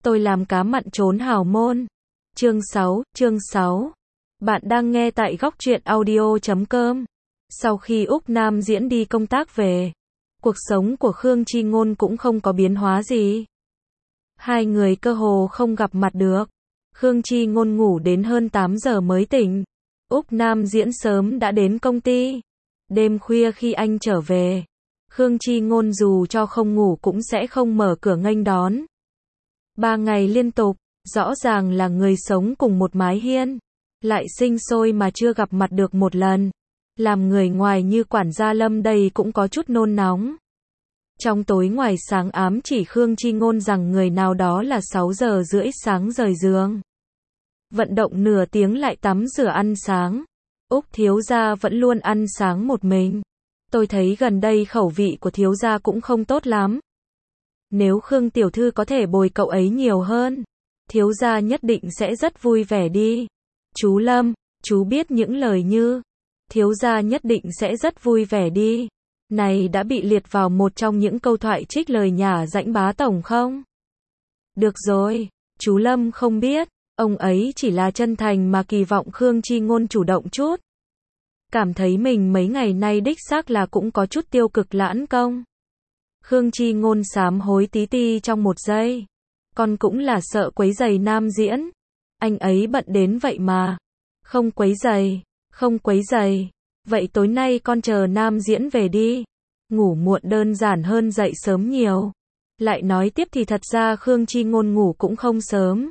Tôi làm cá mặn trốn hào môn. Chương 6. Bạn đang nghe tại góc truyện audio.com. Sau khi Úc Nam Diễn đi công tác về, cuộc sống của Khương Chi Ngôn cũng không có biến hóa gì. Hai người cơ hồ không gặp mặt được. Khương Chi Ngôn ngủ đến hơn 8 giờ mới tỉnh. Úc Nam Diễn sớm đã đến công ty. Đêm khuya khi anh trở về, Khương Chi Ngôn dù cho không ngủ cũng sẽ không mở cửa nghênh đón. 3 ngày liên tục, rõ ràng là người sống cùng một mái hiên, lại sinh sôi mà chưa gặp mặt được một lần. Làm người ngoài như quản gia Lâm đây cũng có chút nôn nóng. Trong tối ngoài sáng ám chỉ Khương Chi Ngôn rằng người nào đó là 6 giờ rưỡi sáng rời giường. Vận động nửa tiếng lại tắm rửa ăn sáng. Úc thiếu gia vẫn luôn ăn sáng một mình. Tôi thấy gần đây khẩu vị của thiếu gia cũng không tốt lắm. Nếu Khương tiểu thư có thể bồi cậu ấy nhiều hơn, thiếu gia nhất định sẽ rất vui vẻ đi. Chú Lâm, chú biết những lời như thiếu gia nhất định sẽ rất vui vẻ đi này đã bị liệt vào một trong những câu thoại trích lời nhả rãnh bá tổng không? Được rồi, chú Lâm không biết, ông ấy chỉ là chân thành mà kỳ vọng Khương Chi Ngôn chủ động chút. Cảm thấy mình mấy ngày nay đích xác là cũng có chút tiêu cực lãng công. Khương Chi Ngôn sám hối tí ti trong một giây. Con cũng là sợ quấy giày Nam Diễn. Anh ấy bận đến vậy mà. Không quấy giày. Vậy tối nay con chờ Nam Diễn về đi. Ngủ muộn đơn giản hơn dậy sớm nhiều. Lại nói tiếp thì thật ra Khương Chi Ngôn ngủ cũng không sớm.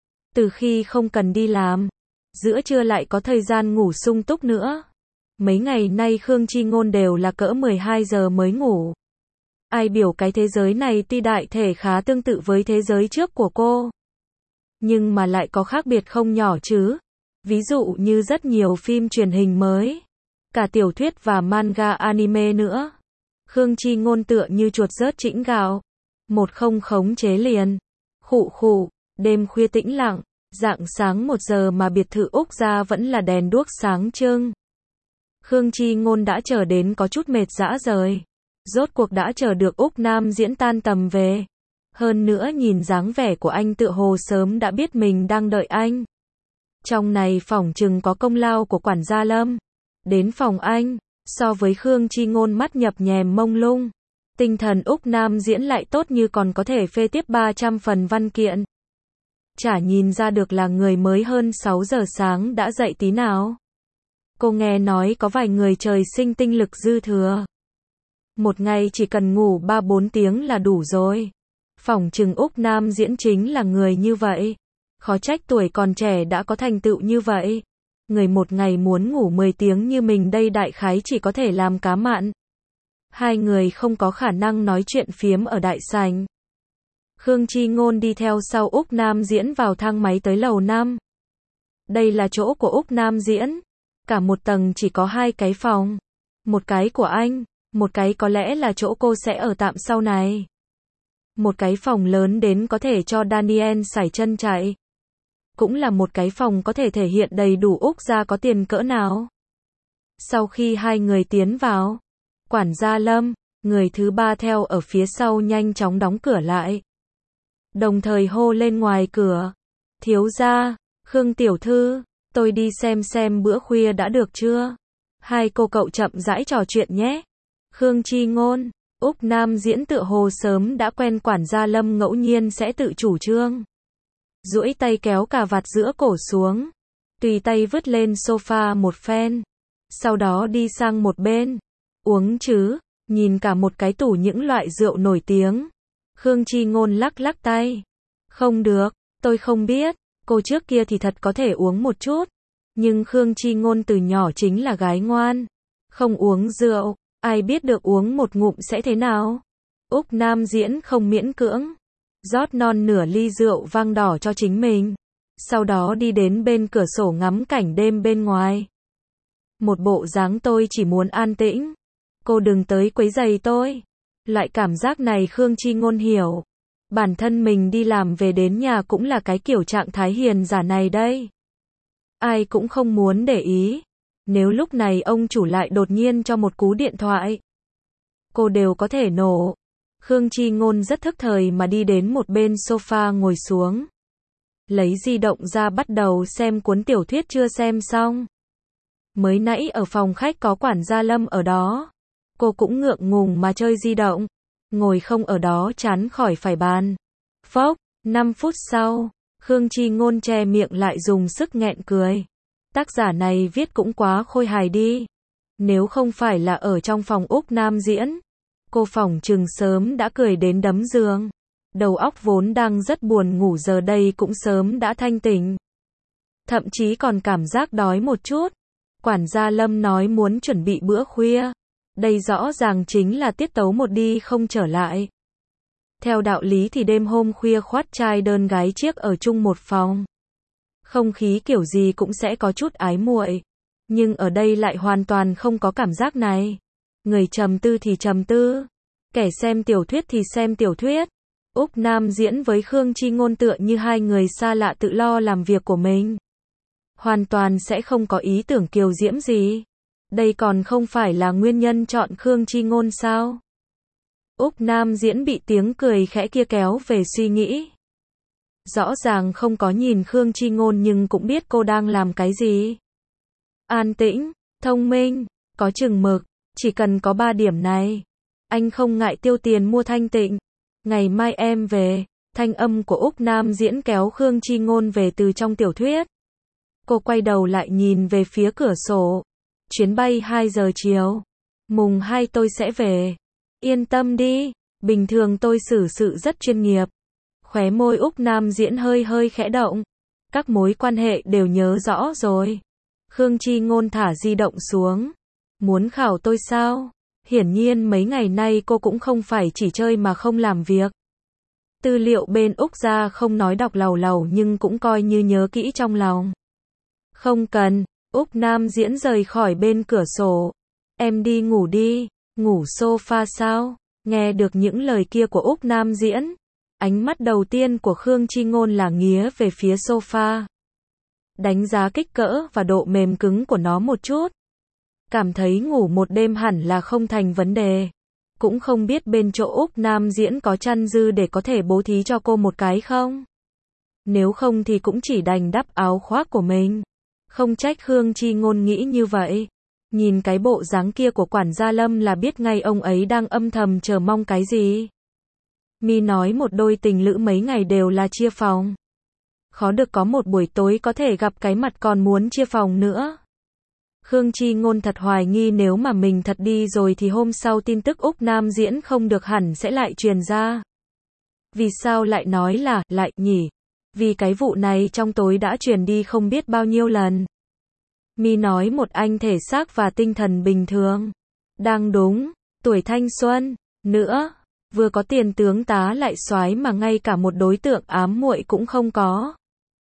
Từ khi không cần đi làm, giữa trưa lại có thời gian ngủ sung túc nữa. Mấy ngày nay Khương Chi Ngôn đều là cỡ 12 giờ mới ngủ. Ai biểu cái thế giới này tuy đại thể khá tương tự với thế giới trước của cô, nhưng mà lại có khác biệt không nhỏ chứ. Ví dụ như rất nhiều phim truyền hình mới, cả tiểu thuyết và manga anime nữa. Khương Chi Ngôn tựa như chuột rớt chĩnh gạo. Một không khống chế liền. Khụ, đêm khuya tĩnh lặng, rạng sáng 1 giờ mà biệt thự Úc gia vẫn là đèn đuốc sáng trưng. Khương Chi Ngôn đã chờ đến có chút mệt rã rời. Rốt cuộc đã chờ được Úc Nam Diễn tan tầm về. Hơn nữa nhìn dáng vẻ của anh tựa hồ sớm đã biết mình đang đợi anh. Trong này phỏng chừng có công lao của quản gia Lâm. Đến phòng anh, so với Khương Chi Ngôn mắt nhập nhèm mông lung, tinh thần Úc Nam Diễn lại tốt như còn có thể phê tiếp 300 phần văn kiện. Chả nhìn ra được là người mới hơn 6 giờ sáng đã dậy tí nào. Cô nghe nói có vài người trời sinh tinh lực dư thừa. Một ngày chỉ cần ngủ 3-4 tiếng là đủ rồi. Phỏng chừng Úc Nam Diễn chính là người như vậy. Khó trách tuổi còn trẻ đã có thành tựu như vậy. Người một ngày muốn ngủ 10 tiếng như mình đây đại khái chỉ có thể làm cá mặn. Hai người không có khả năng nói chuyện phiếm ở đại sảnh. Khương Chi Ngôn đi theo sau Úc Nam Diễn vào thang máy tới lầu 5. Đây là chỗ của Úc Nam Diễn. Cả một tầng chỉ có 2 cái phòng. Một cái của anh, một cái có lẽ là chỗ cô sẽ ở tạm sau này. Một cái phòng lớn đến có thể cho Daniel sải chân chạy. Cũng là một cái phòng có thể thể hiện đầy đủ Úc gia có tiền cỡ nào. Sau khi hai người tiến vào, quản gia Lâm, người thứ ba theo ở phía sau nhanh chóng đóng cửa lại. Đồng thời hô lên ngoài cửa. Thiếu gia, Khương tiểu thư, tôi đi xem bữa khuya đã được chưa? Hai cô cậu chậm rãi trò chuyện nhé. Khương Chi Ngôn, Úc Nam Diễn tựa hồ sớm đã quen quản gia Lâm ngẫu nhiên sẽ tự chủ trương. Duỗi tay kéo cà vạt giữa cổ xuống, tùy tay vứt lên sofa một phen, sau đó đi sang một bên. Uống chứ, nhìn cả một cái tủ những loại rượu nổi tiếng. Khương Chi Ngôn lắc tay. Không được, tôi không biết, cô trước kia thì thật có thể uống một chút. Nhưng Khương Chi Ngôn từ nhỏ chính là gái ngoan. Không uống rượu, ai biết được uống một ngụm sẽ thế nào. Úc Nam Diễn không miễn cưỡng. Rót non nửa ly rượu vang đỏ cho chính mình. Sau đó đi đến bên cửa sổ ngắm cảnh đêm bên ngoài. Một bộ dáng tôi chỉ muốn an tĩnh. Cô đừng tới quấy rầy tôi. Loại cảm giác này Khương Chi Ngôn hiểu. Bản thân mình đi làm về đến nhà cũng là cái kiểu trạng thái hiền giả này đây. Ai cũng không muốn để ý. Nếu lúc này ông chủ lại đột nhiên cho một cú điện thoại, cô đều có thể nổ. Khương Chi Ngôn rất thức thời mà đi đến một bên sofa ngồi xuống. Lấy di động ra bắt đầu xem cuốn tiểu thuyết chưa xem xong. Mới nãy ở phòng khách có quản gia Lâm ở đó. Cô cũng ngượng ngùng mà chơi di động. Ngồi không ở đó chán khỏi phải bàn. Phốc, 5 phút sau, Khương Chi Ngôn che miệng lại dùng sức nghẹn cười. Tác giả này viết cũng quá khôi hài đi. Nếu không phải là ở trong phòng Úc Nam diễn, cô phỏng chừng sớm đã cười đến đấm giường. Đầu óc vốn đang rất buồn ngủ giờ đây cũng sớm đã thanh tỉnh. Thậm chí còn cảm giác đói một chút. Quản gia Lâm nói muốn chuẩn bị bữa khuya. Đây rõ ràng chính là tiết tấu một đi không trở lại. Theo đạo lý thì đêm hôm khuya khoắt trai đơn gái chiếc ở chung một phòng. Không khí kiểu gì cũng sẽ có chút ái muội. Nhưng ở đây lại hoàn toàn không có cảm giác này. Người trầm tư thì trầm tư. Kẻ xem tiểu thuyết thì xem tiểu thuyết. Úc Nam diễn với Khương Chi Ngôn tựa như hai người xa lạ tự lo làm việc của mình. Hoàn toàn sẽ không có ý tưởng kiều diễm gì. Đây còn không phải là nguyên nhân chọn Khương Chi Ngôn sao? Úc Nam diễn bị tiếng cười khẽ kia kéo về suy nghĩ. Rõ ràng không có nhìn Khương Chi Ngôn nhưng cũng biết cô đang làm cái gì. An tĩnh, thông minh, có chừng mực, chỉ cần có 3 điểm này. Anh không ngại tiêu tiền mua thanh tịnh. Ngày mai em về, thanh âm của Úc Nam diễn kéo Khương Chi Ngôn về từ trong tiểu thuyết. Cô quay đầu lại nhìn về phía cửa sổ. Chuyến bay 2 giờ chiều. Mùng 2 tôi sẽ về. Yên tâm đi, bình thường tôi xử sự rất chuyên nghiệp. Khóe môi Úc Nam diễn hơi hơi khẽ động. Các mối quan hệ đều nhớ rõ rồi. Khương Chi Ngôn thả di động xuống. Muốn khảo tôi sao? Hiển nhiên mấy ngày nay cô cũng không phải chỉ chơi mà không làm việc. Tư liệu bên Úc ra không nói đọc lầu lầu nhưng cũng coi như nhớ kỹ trong lòng. Không cần, Úc Nam diễn rời khỏi bên cửa sổ. Em đi ngủ đi, ngủ sofa sao? Nghe được những lời kia của Úc Nam diễn. Ánh mắt đầu tiên của Khương Chi Ngôn là nghía về phía sofa. Đánh giá kích cỡ và độ mềm cứng của nó một chút. Cảm thấy ngủ một đêm hẳn là không thành vấn đề. Cũng không biết bên chỗ Úc Nam diễn có chăn dư để có thể bố thí cho cô một cái không? Nếu không thì cũng chỉ đành đắp áo khoác của mình. Không trách Khương Chi Ngôn nghĩ như vậy. Nhìn cái bộ dáng kia của quản gia Lâm là biết ngay ông ấy đang âm thầm chờ mong cái gì. Mi nói một đôi tình lữ mấy ngày đều là chia phòng. Khó được có một buổi tối có thể gặp cái mặt còn muốn chia phòng nữa. Khương Chi Ngôn thật hoài nghi nếu mà mình thật đi rồi thì hôm sau tin tức Úc Nam diễn không được hẳn sẽ lại truyền ra. Vì sao lại nói là lại nhỉ? Vì cái vụ này trong tối đã truyền đi không biết bao nhiêu lần. Mi nói một anh thể xác và tinh thần bình thường. Đang đúng, tuổi thanh xuân, nữa, vừa có tiền tướng tá lại soái mà ngay cả một đối tượng ám muội cũng không có.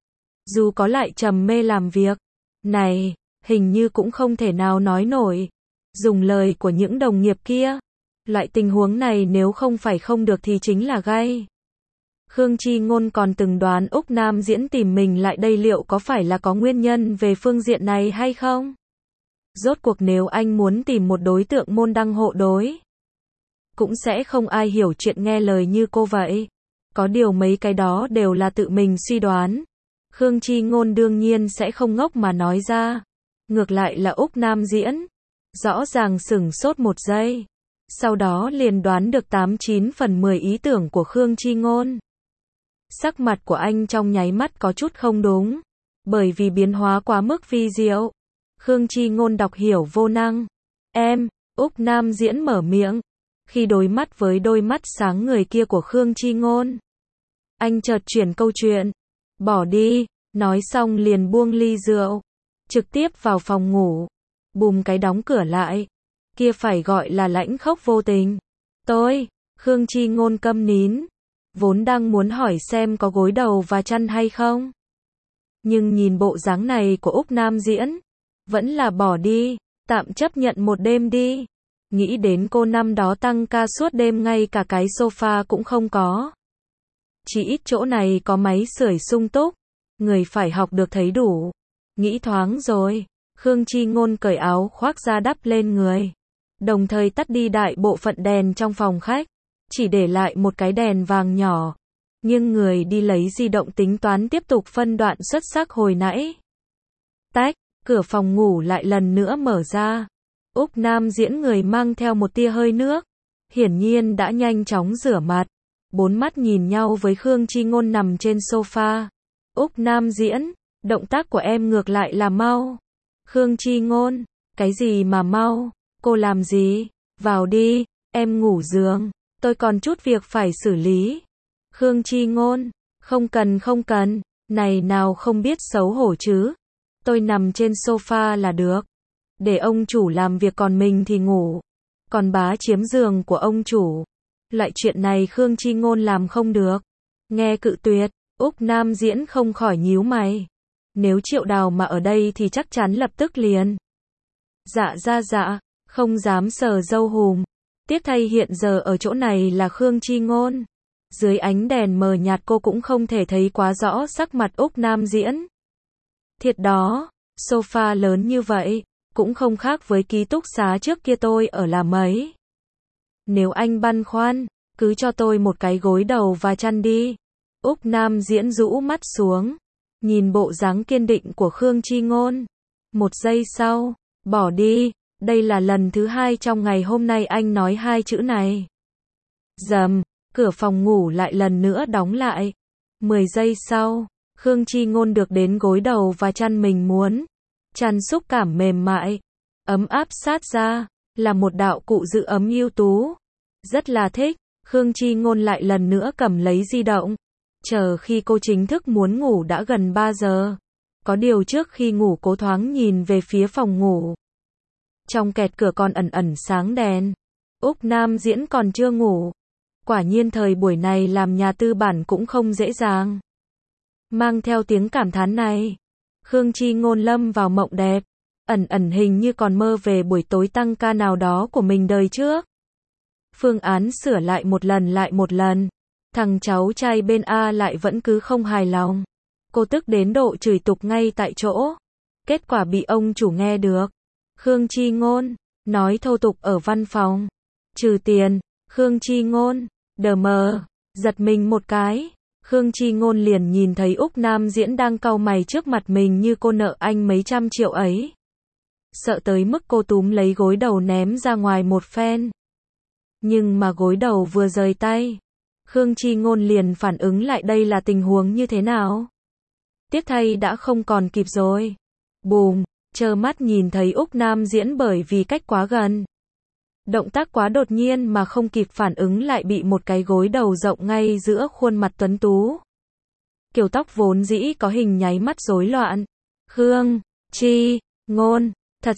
Dù có lại trầm mê làm việc. Này, hình như cũng không thể nào nói nổi. Dùng lời của những đồng nghiệp kia. Loại tình huống này nếu không phải không được thì chính là gay. Khương Chi Ngôn còn từng đoán Úc Nam diễn tìm mình lại đây liệu có phải là có nguyên nhân về phương diện này hay không? Rốt cuộc nếu anh muốn tìm một đối tượng môn đăng hộ đối, cũng sẽ không ai hiểu chuyện nghe lời như cô vậy. Có điều mấy cái đó đều là tự mình suy đoán. Khương Chi Ngôn đương nhiên sẽ không ngốc mà nói ra. Ngược lại là Úc Nam diễn. Rõ ràng sửng sốt một giây. Sau đó liền đoán được 89 phần 10 ý tưởng của Khương Chi Ngôn. Sắc mặt của anh trong nháy mắt có chút không đúng. Bởi vì biến hóa quá mức vi diệu. Khương Chi Ngôn đọc hiểu vô năng. Em, Úc Nam diễn mở miệng. Khi đối mắt với đôi mắt sáng người kia của Khương Chi Ngôn. Anh chợt chuyển câu chuyện. Bỏ đi, nói xong liền buông ly rượu. Trực tiếp vào phòng ngủ. Bùm cái đóng cửa lại. Kia phải gọi là lãnh khốc vô tình. Khương Chi Ngôn câm nín. Vốn đang muốn hỏi xem có gối đầu và chăn hay không. Nhưng nhìn bộ dáng này của Úc Nam diễn. Vẫn là bỏ đi, tạm chấp nhận một đêm đi. Nghĩ đến cô năm đó tăng ca suốt đêm ngay cả cái sofa cũng không có. Chỉ ít chỗ này có máy sưởi sung túc. Người phải học được thấy đủ. Nghĩ thoáng rồi. Khương Chi Ngôn cởi áo khoác ra đắp lên người. Đồng thời tắt đi đại bộ phận đèn trong phòng khách. chỉ để lại một cái đèn vàng nhỏ. Nhưng người đi lấy di động tính toán tiếp tục phân đoạn xuất sắc hồi nãy. Tách, cửa phòng ngủ lại lần nữa mở ra. Úc Nam Diễn người mang theo một tia hơi nước. Hiển nhiên đã nhanh chóng rửa mặt. Bốn mắt nhìn nhau với Khương Chi Ngôn nằm trên sofa. Úc Nam Diễn, động tác của em ngược lại là mau. Khương Chi Ngôn, cái gì mà mau, cô làm gì, vào đi, em ngủ giường, tôi còn chút việc phải xử lý. Khương Chi Ngôn, không cần, này nào không biết xấu hổ chứ, tôi nằm trên sofa là được, để ông chủ làm việc còn mình thì ngủ, còn bá chiếm giường của ông chủ. Loại chuyện này Khương Chi Ngôn làm không được. Nghe cự tuyệt, Úc Nam Diễn không khỏi nhíu mày. Nếu Triệu Đào mà ở đây thì chắc chắn lập tức liền. Dạ, không dám sờ dâu hùm. Tiếc thay hiện giờ ở chỗ này là Khương Chi Ngôn. Dưới ánh đèn mờ nhạt cô cũng không thể thấy quá rõ sắc mặt Úc Nam Diễn. Thiệt đó, sofa lớn như vậy, cũng không khác với ký túc xá trước kia tôi ở là mấy. Nếu anh băn khoăn, cứ cho tôi một cái gối đầu và chăn đi. Úc Nam Diễn rũ mắt xuống, nhìn bộ dáng kiên định của Khương Chi Ngôn. Một giây sau, bỏ đi, đây là lần thứ 2 trong ngày hôm nay anh nói 2 chữ này. Rầm, cửa phòng ngủ lại lần nữa đóng lại. 10 giây sau, Khương Chi Ngôn được đến gối đầu và chăn mình muốn. Chăn xúc cảm mềm mại, ấm áp sát ra, là một đạo cụ giữ ấm ưu tú. Rất là thích, Khương Chi Ngôn lại lần nữa cầm lấy di động. Chờ khi cô chính thức muốn ngủ đã gần 3 giờ. Có điều trước khi ngủ cố thoáng nhìn về phía phòng ngủ. Trong kẹt cửa còn ẩn ẩn sáng đèn. Úc Nam Diễn còn chưa ngủ. Quả nhiên thời buổi này làm nhà tư bản cũng không dễ dàng. Mang theo tiếng cảm thán này, Khương Chi Ngôn lâm vào mộng đẹp. Ẩn hình như còn mơ về buổi tối tăng ca nào đó của mình đời trước. Phương án sửa lại một lần. Thằng cháu trai bên A lại vẫn cứ không hài lòng. Cô tức đến độ chửi tục ngay tại chỗ. Kết quả bị ông chủ nghe được. Khương Chi Ngôn, nói thô tục ở văn phòng. Trừ tiền, Khương Chi Ngôn, đờ mờ, giật mình một cái. Khương Chi Ngôn liền nhìn thấy Úc Nam Diễn đang cau mày trước mặt mình như cô nợ anh mấy trăm triệu ấy. Sợ tới mức cô túm lấy gối đầu ném ra ngoài một phen. Nhưng mà gối đầu vừa rời tay, Khương Chi Ngôn liền phản ứng lại đây là tình huống như thế nào. Tiếc thay đã không còn kịp rồi. Bùm, trơ mắt nhìn thấy Úc Nam Diễn bởi vì cách quá gần. Động tác quá đột nhiên mà không kịp phản ứng lại bị một cái gối đầu rộng ngay giữa khuôn mặt tuấn tú. Kiểu tóc vốn dĩ có hình nháy mắt rối loạn. Khương Chi Ngôn, thật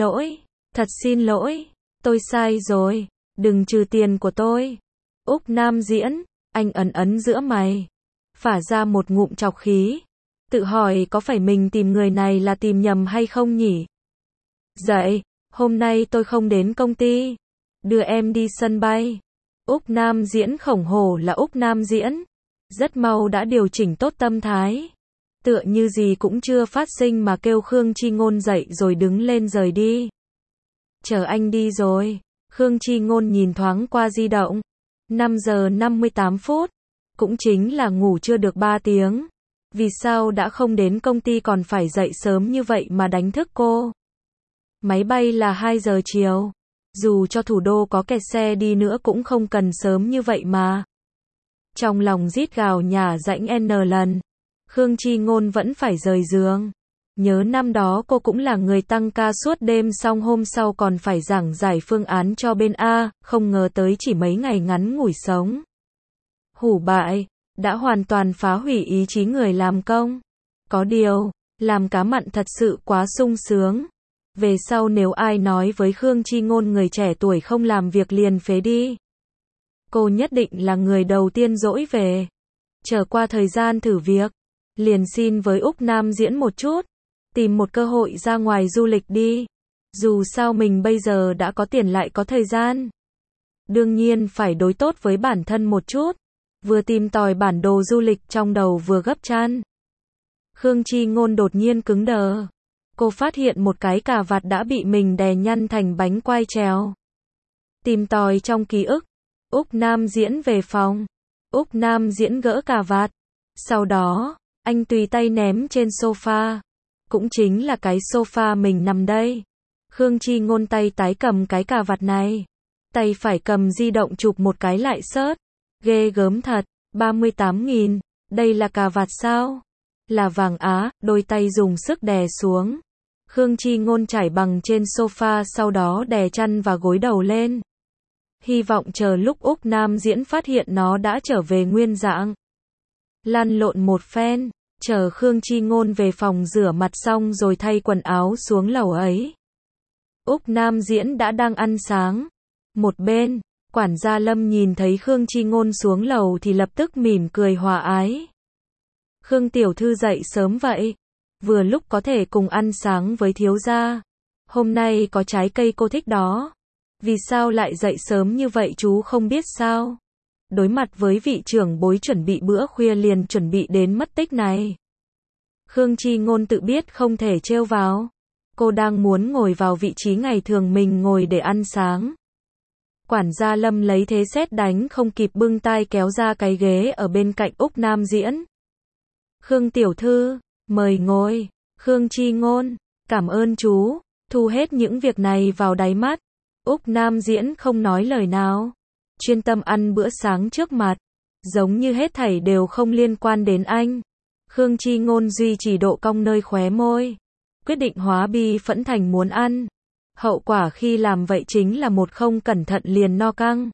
xin lỗi, tôi sai rồi, đừng trừ tiền của tôi. Úc Nam Diễn, anh ấn giữa mày, phả ra một ngụm trọc khí, tự hỏi có phải mình tìm người này là tìm nhầm hay không nhỉ? Dậy, hôm nay tôi không đến công ty, đưa em đi sân bay. Úc Nam Diễn khổng hổ là Úc Nam Diễn, rất mau đã điều chỉnh tốt tâm thái. Tựa như gì cũng chưa phát sinh mà kêu Khương Chi Ngôn dậy rồi đứng lên rời đi. Chờ anh đi rồi. Khương Chi Ngôn nhìn thoáng qua di động. 5 giờ 58 phút. Cũng chính là ngủ chưa được 3 tiếng. Vì sao đã không đến công ty còn phải dậy sớm như vậy mà đánh thức cô? Máy bay là 2 giờ chiều. Dù cho thủ đô có kẹt xe đi nữa cũng không cần sớm như vậy mà. Trong lòng rít gào nhả rãnh N lần. Khương Chi Ngôn vẫn phải rời giường. Nhớ năm đó cô cũng là người tăng ca suốt đêm xong hôm sau còn phải giảng giải phương án cho bên A, không ngờ tới chỉ mấy ngày ngắn ngủi sống. Hủ bại, đã hoàn toàn phá hủy ý chí người làm công. Có điều, làm cá mặn thật sự quá sung sướng. Về sau nếu ai nói với Khương Chi Ngôn người trẻ tuổi không làm việc liền phế đi, cô nhất định là người đầu tiên dỗi về. Chờ qua thời gian thử việc, liền xin với Úc Nam Diễn một chút, tìm một cơ hội ra ngoài du lịch đi. Dù sao mình bây giờ đã có tiền lại có thời gian. Đương nhiên phải đối tốt với bản thân một chút. Vừa tìm tòi bản đồ du lịch trong đầu vừa gấp chăn. Khương Chi Ngôn đột nhiên cứng đờ. Cô phát hiện một cái cà vạt đã bị mình đè nhăn thành bánh quai trèo. Tìm tòi trong ký ức, Úc Nam Diễn về phòng. Úc Nam Diễn gỡ cà vạt. Sau đó, anh tùy tay ném trên sofa. Cũng chính là cái sofa mình nằm đây. Khương Chi Ngôn tay tái cầm cái cà vạt này. Tay phải cầm di động chụp một cái lại sớt. Ghê gớm thật, 38.000, đây là cà vạt sao? Là vàng á, đôi tay dùng sức đè xuống. Khương Chi Ngôn trải bằng trên sofa sau đó đè chăn và gối đầu lên. Hy vọng chờ lúc Úc Nam Diễn phát hiện nó đã trở về nguyên dạng. Lăn lộn một phen, chờ Khương Chi Ngôn về phòng rửa mặt xong rồi thay quần áo xuống lầu ấy. Úc Nam Diễn đã đang ăn sáng. Một bên, quản gia Lâm nhìn thấy Khương Chi Ngôn xuống lầu thì lập tức mỉm cười hòa ái. Khương tiểu thư dậy sớm vậy, vừa lúc có thể cùng ăn sáng với thiếu gia. Hôm nay có trái cây cô thích đó. Vì sao lại dậy sớm như vậy chú không biết sao? Đối mặt với vị trưởng bối chuẩn bị bữa khuya liền chuẩn bị đến mất tích này. Khương Chi Ngôn tự biết không thể trêu vào. Cô đang muốn ngồi vào vị trí ngày thường mình ngồi để ăn sáng. Quản gia Lâm lấy thế sét đánh không kịp bưng tay kéo ra cái ghế ở bên cạnh Úc Nam Diễn. Khương tiểu thư, mời ngồi. Khương Chi Ngôn, cảm ơn chú, thu hết những việc này vào đáy mắt. Úc Nam Diễn không nói lời nào, chuyên tâm ăn bữa sáng trước mặt, giống như hết thảy đều không liên quan đến anh. Khương Chi Ngôn duy trì độ cong nơi khóe môi, quyết định hóa bi phẫn thành muốn ăn. Hậu quả khi làm vậy chính là một không cẩn thận liền no căng.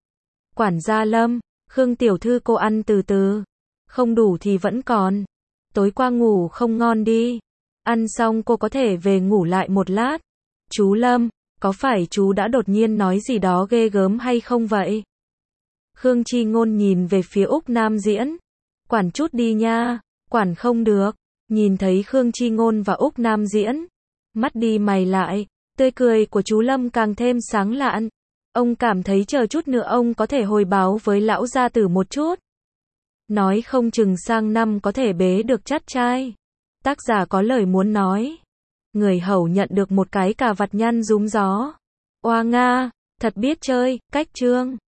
Quản gia Lâm, Khương tiểu thư cô ăn từ từ, không đủ thì vẫn còn. Tối qua ngủ không ngon đi, ăn xong cô có thể về ngủ lại một lát. Chú Lâm, có phải chú đã đột nhiên nói gì đó ghê gớm hay không vậy? Khương Chi Ngôn nhìn về phía Úc Nam Diễn. Quản chút đi nha. Quản không được. Nhìn thấy Khương Chi Ngôn và Úc Nam Diễn, mắt đi mày lại, tươi cười của chú Lâm càng thêm sáng lạn. Ông cảm thấy chờ chút nữa ông có thể hồi báo với lão gia tử một chút. Nói không chừng sang năm có thể bế được chắt trai. Tác giả có lời muốn nói. Người hầu nhận được một cái cà vạt nhăn rúm gió. Oa nga, thật biết chơi, cách chương.